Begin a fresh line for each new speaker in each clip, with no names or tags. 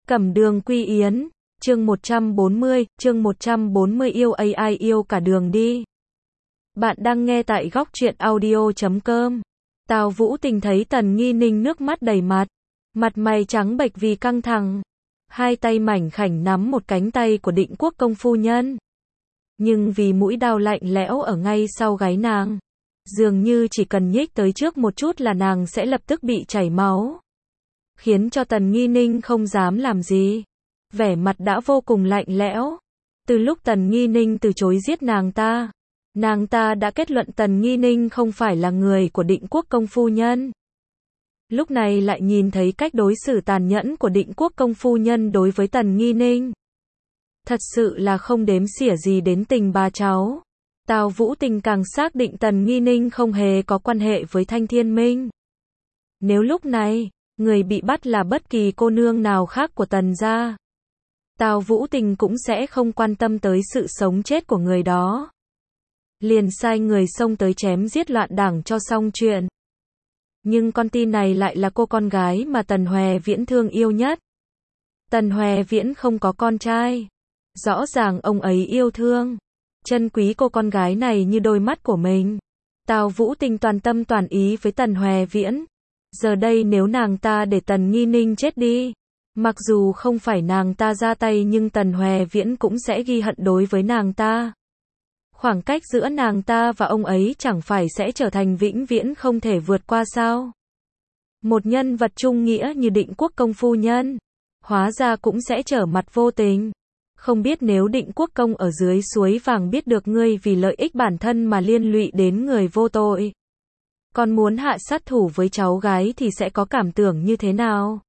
Cẩm Đường Quy Yến, chương 140 yêu AI yêu cả đường đi. Bạn đang nghe tại góc truyện audio.com. Tào Vũ Tình thấy Tần Nghi Ninh nước mắt đầy mặt, mặt mày trắng bệch vì căng thẳng. Hai tay mảnh khảnh nắm một cánh tay của Định Quốc công phu nhân. Nhưng vì mũi đao lạnh lẽo ở ngay sau gáy nàng, dường như chỉ cần nhích tới trước một chút là nàng sẽ lập tức bị chảy máu. Khiến cho Tần Nghi Ninh không dám làm gì. Vẻ mặt đã vô cùng lạnh lẽo. Từ lúc Tần Nghi Ninh từ chối giết nàng ta đã kết luận Tần Nghi Ninh không phải là người của Định Quốc công phu nhân. Lúc này lại nhìn thấy cách đối xử tàn nhẫn của Định Quốc công phu nhân đối với Tần Nghi Ninh. Thật sự là không đếm xỉa gì đến tình bà cháu. Tào Vũ Tình càng xác định Tần Nghi Ninh không hề có quan hệ với Thanh Thiên Minh. Nếu lúc này, người bị bắt là bất kỳ cô nương nào khác của Tần gia, Tào Vũ Tình cũng sẽ không quan tâm tới sự sống chết của người đó. Liền sai người xông tới chém giết loạn đảng cho xong chuyện. Nhưng con tin này lại là cô con gái mà Tần Hòe Viễn thương yêu nhất. Tần Hòe Viễn không có con trai. Rõ ràng ông ấy yêu thương, trân quý cô con gái này như đôi mắt của mình. Tào Vũ Tình toàn tâm toàn ý với Tần Hòe Viễn. Giờ đây nếu nàng ta để Tần Nghi Ninh chết đi, mặc dù không phải nàng ta ra tay nhưng Tần Hòe Viễn cũng sẽ ghi hận đối với nàng ta. Khoảng cách giữa nàng ta và ông ấy chẳng phải sẽ trở thành vĩnh viễn không thể vượt qua sao? Một nhân vật trung nghĩa như Định Quốc công phu nhân, hóa ra cũng sẽ trở mặt vô tình. Không biết nếu Định Quốc công ở dưới suối vàng biết được ngươi vì lợi ích bản thân mà liên lụy đến người vô tội, còn muốn hạ sát thủ với cháu gái thì sẽ có cảm tưởng như thế nào?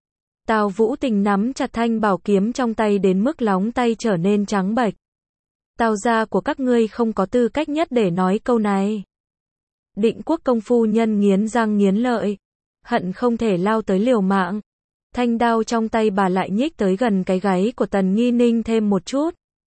Tào Vũ Tình nắm chặt thanh bảo kiếm trong tay đến mức lóng tay trở nên trắng bệch. Tào gia của các ngươi không có tư cách nhất để nói câu này. Định Quốc công phu nhân nghiến răng nghiến lợi, hận không thể lao tới liều mạng. Thanh đao trong tay bà lại nhích tới gần cái gáy của Tần Nghi Ninh thêm một chút.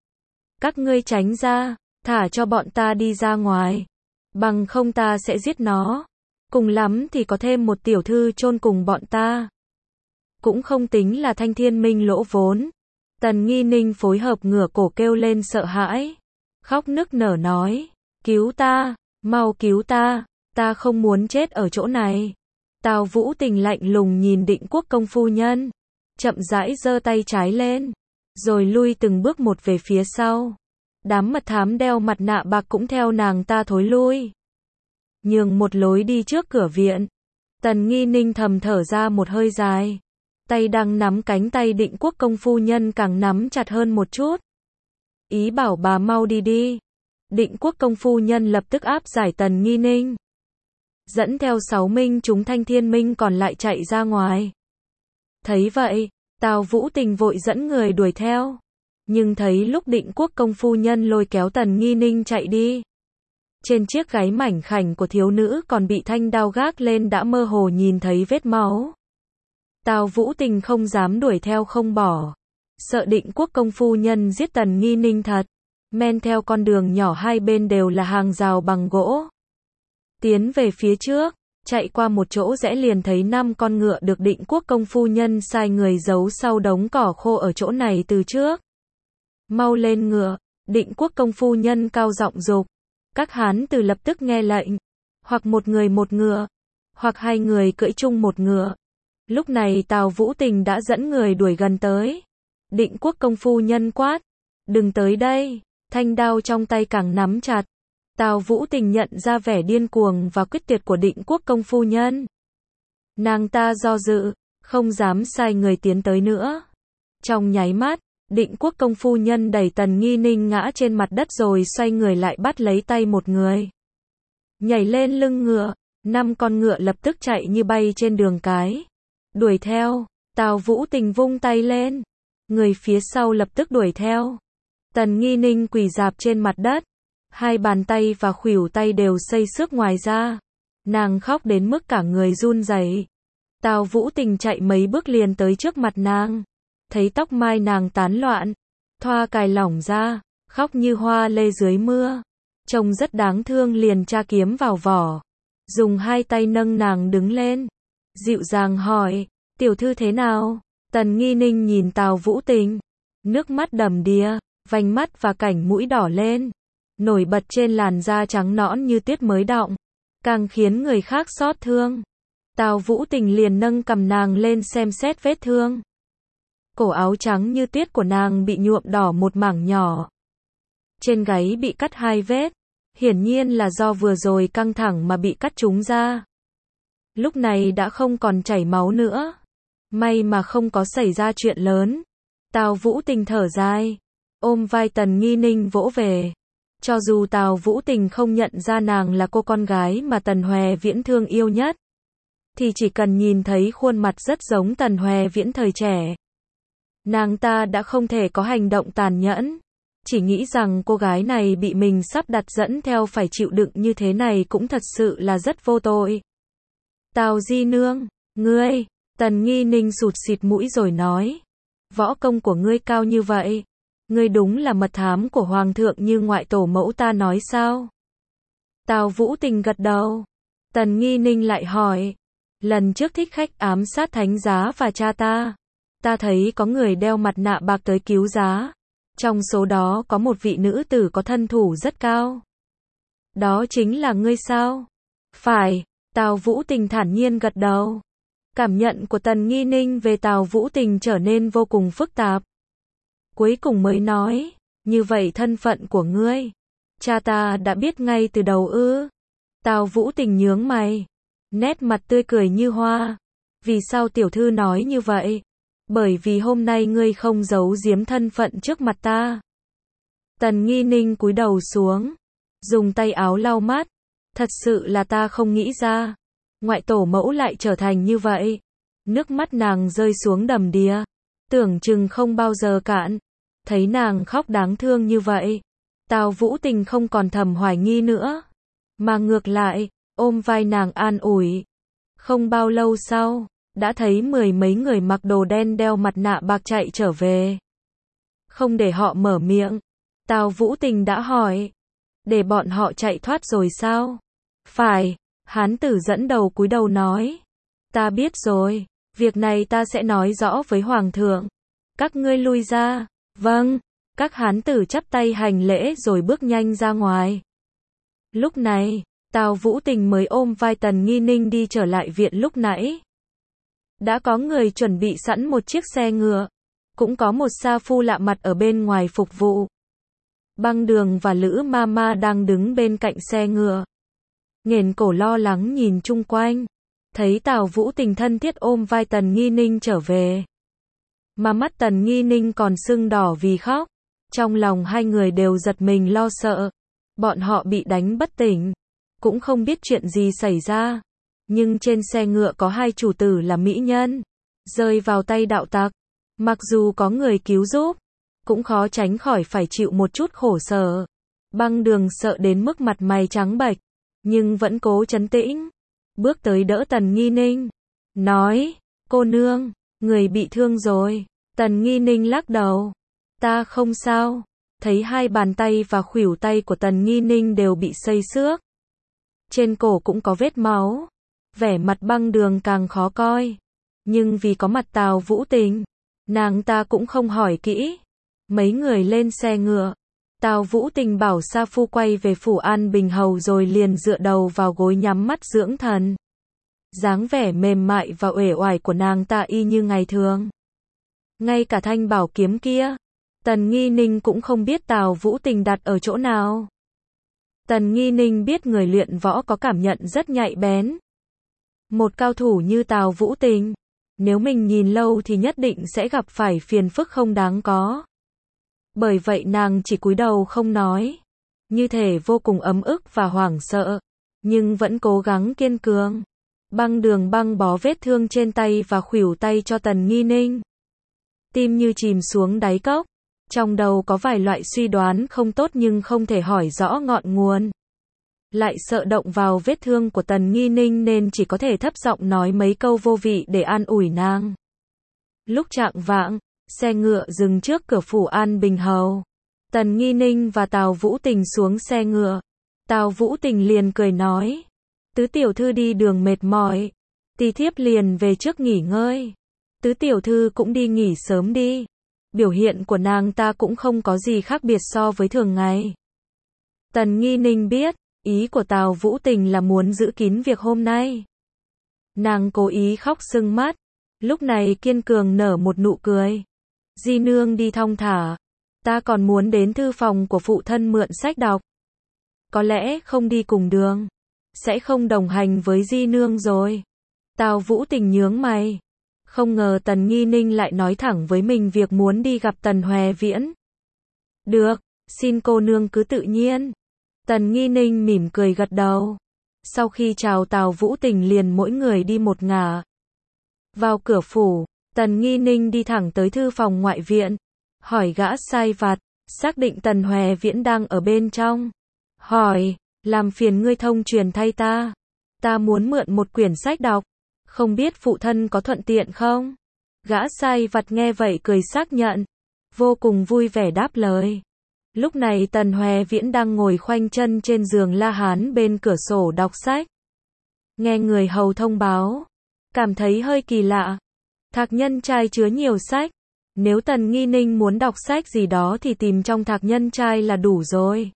Các ngươi tránh ra, thả cho bọn ta đi ra ngoài. Bằng không ta sẽ giết nó. Cùng lắm thì có thêm một tiểu thư chôn cùng bọn ta. Cũng không tính là Thanh Thiên Minh lỗ vốn. Tần Nghi Ninh phối hợp ngửa cổ kêu lên sợ hãi. Khóc nức nở nói. Cứu ta, mau cứu ta không muốn chết ở chỗ này. Tào Vũ Tình lạnh lùng nhìn Định Quốc công phu nhân. Chậm rãi giơ tay trái lên. Rồi lui từng bước một về phía sau. Đám mật thám đeo mặt nạ bạc cũng theo nàng ta thối lui. Nhường một lối đi trước cửa viện. Tần Nghi Ninh thầm thở ra một hơi dài. Tay đang nắm cánh tay Định Quốc công phu nhân càng nắm chặt hơn một chút. Ý bảo bà mau đi đi. Định Quốc công phu nhân lập tức áp giải Tần Nghi Ninh. Dẫn theo 6 minh chúng Thanh Thiên Minh còn lại chạy ra ngoài. Thấy vậy, Tào Vũ Tình vội dẫn người đuổi theo. Nhưng thấy lúc Định Quốc công phu nhân lôi kéo Tần Nghi Ninh chạy đi, trên chiếc gáy mảnh khảnh của thiếu nữ còn bị thanh đao gác lên đã mơ hồ nhìn thấy vết máu. Tào Vũ Tình không dám đuổi theo không bỏ. Sợ Định Quốc công phu nhân giết Tần Nghi Ninh thật. Men theo con đường nhỏ hai bên đều là hàng rào bằng gỗ. Tiến về phía trước, chạy qua một chỗ rẽ liền thấy 5 con ngựa được Định Quốc công phu nhân sai người giấu sau đống cỏ khô ở chỗ này từ trước. Mau lên ngựa, Định Quốc công phu nhân cao giọng dục. Các hán tử lập tức nghe lệnh. Hoặc một người một ngựa, hoặc hai người cưỡi chung một ngựa. Lúc này Tào Vũ Tình đã dẫn người đuổi gần tới. Định Quốc công phu nhân quát. Đừng tới đây, thanh đao trong tay càng nắm chặt. Tào Vũ Tình nhận ra vẻ điên cuồng và quyết tuyệt của Định Quốc công phu nhân. Nàng ta do dự, không dám sai người tiến tới nữa. Trong nháy mắt, Định Quốc công phu nhân đẩy Tần Nghi Ninh ngã trên mặt đất rồi xoay người lại bắt lấy tay một người. Nhảy lên lưng ngựa, 5 con ngựa lập tức chạy như bay trên đường cái. Đuổi theo, Tào Vũ Tình vung tay lên. Người phía sau lập tức đuổi theo. Tần Nghi Ninh quỳ rạp trên mặt đất. Hai bàn tay và khuỷu tay đều xây xước ngoài ra. Nàng khóc đến mức cả người run rẩy. Tào Vũ Tình chạy mấy bước liền tới trước mặt nàng. Thấy tóc mai nàng tán loạn, thoa cài lỏng ra, khóc như hoa lê dưới mưa. Trông rất đáng thương liền tra kiếm vào vỏ. Dùng hai tay nâng nàng đứng lên. Dịu dàng hỏi, tiểu thư thế nào? Tần Nghi Ninh nhìn Tào Vũ Tình, nước mắt đầm đìa, vành mắt và cảnh mũi đỏ lên, nổi bật trên làn da trắng nõn như tuyết mới đọng, càng khiến người khác xót thương. Tào Vũ Tình liền nâng cằm nàng lên xem xét vết thương. Cổ áo trắng như tuyết của nàng bị nhuộm đỏ một mảng nhỏ. Trên gáy bị cắt 2 vết, hiển nhiên là do vừa rồi căng thẳng mà bị cắt trúng ra. Lúc này đã không còn chảy máu nữa. May mà không có xảy ra chuyện lớn. Tào Vũ Tình thở dài, ôm vai Tần Nghi Ninh vỗ về. Cho dù Tào Vũ Tình không nhận ra nàng là cô con gái mà Tần Hoè Viễn thương yêu nhất, thì chỉ cần nhìn thấy khuôn mặt rất giống Tần Hoè Viễn thời trẻ, nàng ta đã không thể có hành động tàn nhẫn. Chỉ nghĩ rằng cô gái này bị mình sắp đặt dẫn theo phải chịu đựng như thế này cũng thật sự là rất vô tội. Tào Di Nương, ngươi, Tần Nghi Ninh sụt sịt mũi rồi nói, võ công của ngươi cao như vậy, ngươi đúng là mật thám của Hoàng thượng như ngoại tổ mẫu ta nói sao? Tào Vũ Tình gật đầu. Tần Nghi Ninh lại hỏi, lần trước thích khách ám sát thánh giá và cha ta thấy có người đeo mặt nạ bạc tới cứu giá. Trong số đó có một vị nữ tử có thân thủ rất cao. Đó chính là ngươi sao? Phải, Tào Vũ Tình thản nhiên gật đầu. Cảm nhận của Tần Nghi Ninh về Tào Vũ Tình trở nên vô cùng phức tạp. Cuối cùng mới nói, như vậy thân phận của ngươi, cha ta đã biết ngay từ đầu ư? Tào Vũ Tình nhướng mày, nét mặt tươi cười như hoa. Vì sao tiểu thư nói như vậy? Bởi vì hôm nay ngươi không giấu giếm thân phận trước mặt ta. Tần Nghi Ninh cúi đầu xuống, dùng tay áo lau mắt. Thật sự là ta không nghĩ ra, ngoại tổ mẫu lại trở thành như vậy. Nước mắt nàng rơi xuống đầm đìa, tưởng chừng không bao giờ cạn. Thấy nàng khóc đáng thương như vậy, Tào Vũ Tình không còn thầm hoài nghi nữa, mà ngược lại, ôm vai nàng an ủi. Không bao lâu sau, đã thấy 10 mấy người mặc đồ đen đeo mặt nạ bạc chạy trở về. Không để họ mở miệng, Tào Vũ Tình đã hỏi, để bọn họ chạy thoát rồi sao? Phải, hán tử dẫn đầu cúi đầu nói, ta biết rồi, việc này ta sẽ nói rõ với Hoàng thượng. Các ngươi lui ra. Vâng, các hán tử chắp tay hành lễ rồi bước nhanh ra ngoài. Lúc này, Tào Vũ Tình mới ôm vai Tần Nghi Ninh đi trở lại viện lúc nãy. Đã có người chuẩn bị sẵn một chiếc xe ngựa, cũng có một sa phu lạ mặt ở bên ngoài phục vụ. Băng Đường và Lữ Mama đang đứng bên cạnh xe ngựa, nghển cổ lo lắng nhìn chung quanh, thấy Tào Vũ Tình thân thiết ôm vai Tần Nghi Ninh trở về. Mà mắt Tần Nghi Ninh còn sưng đỏ vì khóc. Trong lòng hai người đều giật mình lo sợ. Bọn họ bị đánh bất tỉnh, cũng không biết chuyện gì xảy ra. Nhưng trên xe ngựa có 2 chủ tử là mỹ nhân, rơi vào tay đạo tặc. Mặc dù có người cứu giúp, cũng khó tránh khỏi phải chịu một chút khổ sở. Băng Đường sợ đến mức mặt mày trắng bệch, nhưng vẫn cố trấn tĩnh. Bước tới đỡ Tần Nghi Ninh, nói, cô nương, người bị thương rồi. Tần Nghi Ninh lắc đầu, ta không sao. Thấy 2 bàn tay và khuỷu tay của Tần Nghi Ninh đều bị xây xước. Trên cổ cũng có vết máu. Vẻ mặt Băng Đường càng khó coi. Nhưng vì có mặt Tào Vũ Tình, nàng ta cũng không hỏi kỹ. Mấy người lên xe ngựa. Tào Vũ Tình bảo sa phu quay về phủ An Bình Hầu rồi liền dựa đầu vào gối nhắm mắt dưỡng thần. Dáng vẻ mềm mại và uể oải của nàng ta y như ngày thường. Ngay cả thanh bảo kiếm kia, Tần Nghi Ninh cũng không biết Tào Vũ Tình đặt ở chỗ nào. Tần Nghi Ninh biết người luyện võ có cảm nhận rất nhạy bén. Một cao thủ như Tào Vũ Tình, nếu mình nhìn lâu thì nhất định sẽ gặp phải phiền phức không đáng có. Bởi vậy nàng chỉ cúi đầu không nói, như thể vô cùng ấm ức và hoảng sợ, nhưng vẫn cố gắng kiên cường. Băng Đường băng bó vết thương trên tay và khuỷu tay cho Tần Nghi Ninh. Tim như chìm xuống đáy cốc, trong đầu có vài loại suy đoán không tốt nhưng không thể hỏi rõ ngọn nguồn. Lại sợ động vào vết thương của Tần Nghi Ninh nên chỉ có thể thấp giọng nói mấy câu vô vị để an ủi nàng. Lúc chạng vạng, xe ngựa dừng trước cửa phủ An Bình Hầu. Tần Nghi Ninh và Tào Vũ Tình xuống xe ngựa. Tào Vũ Tình liền cười nói, tứ tiểu thư đi đường mệt mỏi, tỳ thiếp liền về trước nghỉ ngơi. Tứ tiểu thư cũng đi nghỉ sớm đi. Biểu hiện của nàng ta cũng không có gì khác biệt so với thường ngày. Tần Nghi Ninh biết, ý của Tào Vũ Tình là muốn giữ kín việc hôm nay. Nàng cố ý khóc sưng mắt, lúc này kiên cường nở một nụ cười. Di nương đi thong thả, ta còn muốn đến thư phòng của phụ thân mượn sách đọc. Có lẽ không đi cùng đường, sẽ không đồng hành với Di nương rồi. Tào Vũ Tình nhướng mày, không ngờ Tần Nghi Ninh lại nói thẳng với mình việc muốn đi gặp Tần Hoè Viễn. Được, xin cô nương cứ tự nhiên. Tần Nghi Ninh mỉm cười gật đầu. Sau khi chào Tào Vũ Tình liền mỗi người đi một ngả. Vào cửa phủ, Tần Nghi Ninh đi thẳng tới thư phòng ngoại viện, hỏi gã sai vặt, xác định Tần Hoè Viễn đang ở bên trong. Hỏi, làm phiền ngươi thông truyền thay ta. Ta muốn mượn một quyển sách đọc, không biết phụ thân có thuận tiện không? Gã sai vặt nghe vậy cười xác nhận, vô cùng vui vẻ đáp lời. Lúc này Tần Hoè Viễn đang ngồi khoanh chân trên giường la hán bên cửa sổ đọc sách. Nghe người hầu thông báo, cảm thấy hơi kỳ lạ. Thạc nhân trai chứa nhiều sách, nếu Tần Nghi Ninh muốn đọc sách gì đó thì tìm trong thạc nhân trai là đủ rồi.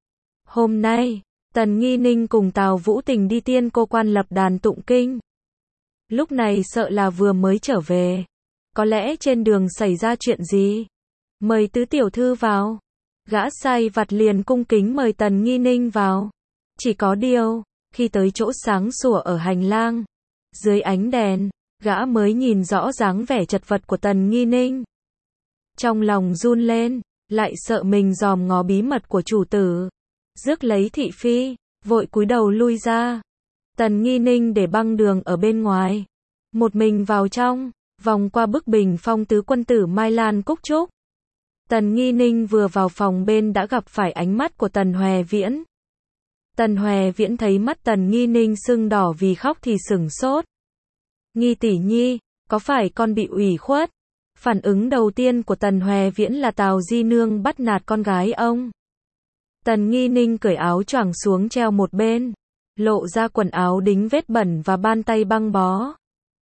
Hôm nay, Tần Nghi Ninh cùng Tào Vũ Tình đi Tiên Cô Quan lập đàn tụng kinh. Lúc này sợ là vừa mới trở về, có lẽ trên đường xảy ra chuyện gì. Mời tứ tiểu thư vào. Gã sai vặt liền cung kính mời Tần Nghi Ninh vào. Chỉ có điều, khi tới chỗ sáng sủa ở hành lang, dưới ánh đèn, gã mới nhìn rõ dáng vẻ chật vật của Tần Nghi Ninh. Trong lòng run lên, lại sợ mình dòm ngó bí mật của chủ tử. Rước lấy thị phi, vội cúi đầu lui ra. Tần Nghi Ninh để băng đường ở bên ngoài, một mình vào trong, vòng qua bức bình phong tứ quân tử Mai Lan Cúc Trúc. Tần Nghi Ninh vừa vào phòng bên đã gặp phải ánh mắt của Tần Hoè Viễn. Tần Hoè Viễn thấy mắt Tần Nghi Ninh sưng đỏ vì khóc thì sửng sốt. Nghi tỷ nhi, có phải con bị ủy khuất? Phản ứng đầu tiên của Tần Hoè Viễn là Tào Di nương bắt nạt con gái ông. Tần Nghi Ninh cởi áo choàng xuống treo một bên, lộ ra quần áo đính vết bẩn và bàn tay băng bó.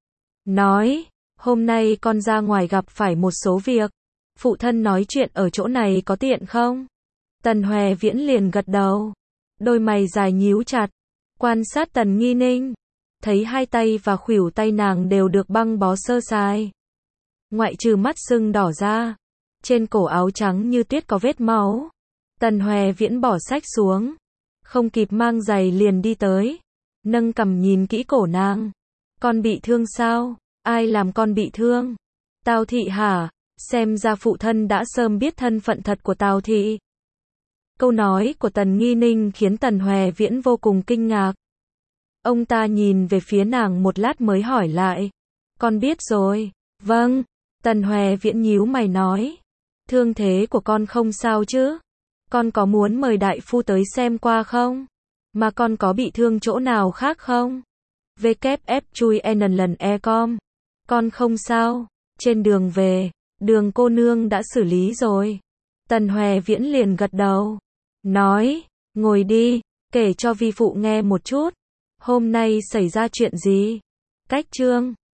Nói, hôm nay con ra ngoài gặp phải một số việc. Phụ thân nói chuyện ở chỗ này có tiện không? Tần Hoè Viễn liền gật đầu. Đôi mày dài nhíu chặt. Quan sát Tần Nghi Ninh. Thấy hai tay và khuỷu tay nàng đều được băng bó sơ sài. Ngoại trừ mắt sưng đỏ ra. Trên cổ áo trắng như tuyết có vết máu. Tần Hoè Viễn bỏ sách xuống. Không kịp mang giày liền đi tới. Nâng cằm nhìn kỹ cổ nàng. Con bị thương sao? Ai làm con bị thương? Tào thị hả? Xem ra phụ thân đã sớm biết thân phận thật của Tào thị. Câu nói của Tần Nghi Ninh khiến Tần Hoè Viễn vô cùng kinh ngạc. Ông ta nhìn về phía nàng một lát mới hỏi lại. Con biết rồi. Vâng. Tần Hoè Viễn nhíu mày nói. Thương thế của con không sao chứ? Con có muốn mời đại phu tới xem qua không? Mà con có bị thương chỗ nào khác không? WF chui NLE.com. Con không sao. Trên đường về, Đường cô nương đã xử lý rồi. Tần Hoè Viễn liền gật đầu. Nói, ngồi đi, kể cho vi phụ nghe một chút. Hôm nay xảy ra chuyện gì? Cách chương